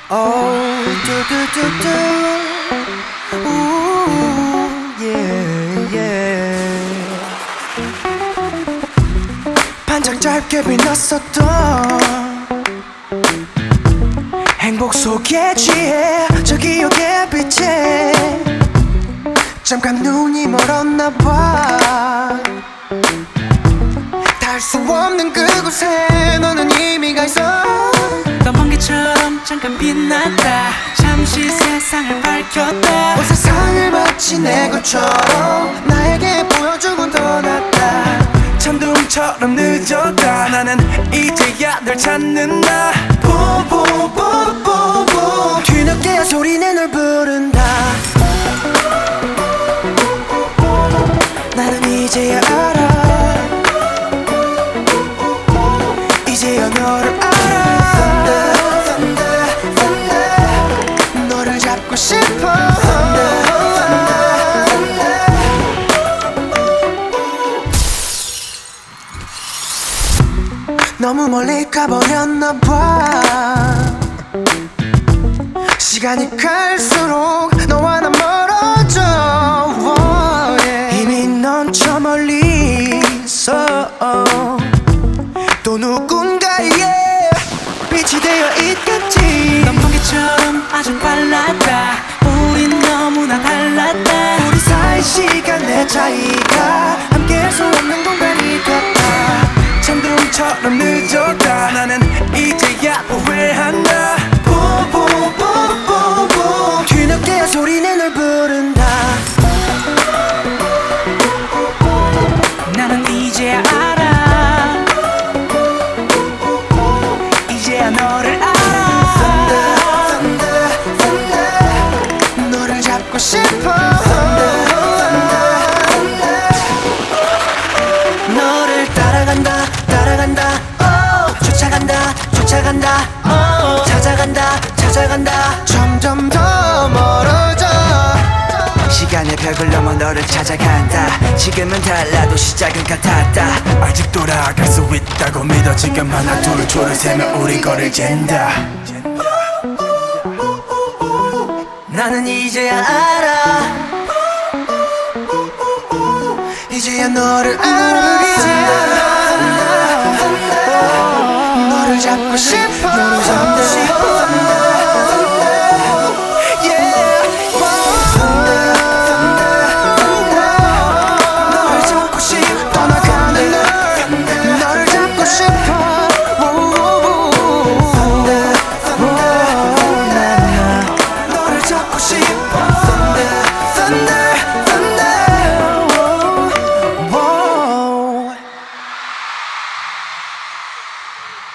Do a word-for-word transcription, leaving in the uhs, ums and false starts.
Oh, do do do do. Ooh, yeah, yeah. 반짝 짧게 빛났었던 행복 속에 취해 저 기억의 빛에 잠깐 눈이 멀었나 봐. 닿을 수 없는 그곳에 너는 이미 가 있어. 넌 번개처럼 잠깐 빛났다. 잠시 세상을 밝혔다. 온 세상을 마치 내 것처럼 나에게 보여주곤 떠났다. 천둥처럼 늦었다. 나는 이제야 널 찾는다. 뽀뽀뽀뽀뽀 뒤늦게야 소리내 널 부른다. 나는 이제야 알아. 이제야 너를 알아. Thunder, thunder, thunder. 너를 잡고 싶어. Thunder, thunder, thunder. 너무 멀리 가버렸나 봐. 시간이 갈수록 너와 난 멀어져. oh, yeah. 이미 넌 저 멀리 있어. 또 누군가의 빛이 되어 있겠지. 넌 번개처럼 아주 빨랐다. 우린 너무나 달랐다. 우리 사이 시간의 차이가 함께할 수 없는 공간이 같아. 천둥처럼 늦었다. 나는 이제야 후회한다. 뽀뽀뽀뽀뽀 뒤늦게야 소리내 널 부른다. 나는 이제야 알아. 이제야 너를 알아. Thunder, thunder, thunder. 너를 잡고 싶어. Thunder, thunder, thunder. 너를 따라간다 따라간다 oh. 쫓아간다 쫓아간다 oh. 찾아간다 찾아간다 점점 더 멀어져. 시간의 벽을 넘어 너를 찾아간다. 지금은 달라도 시작은 같았다. 아직 돌아갈 수 있다고 믿어. 지금 하나 둘 줄을 세며 우리 거를 잰다. 나는 이제야 알아. 이제야 너를 알아. 이제야 너를 잡고 싶어. 너를 잡고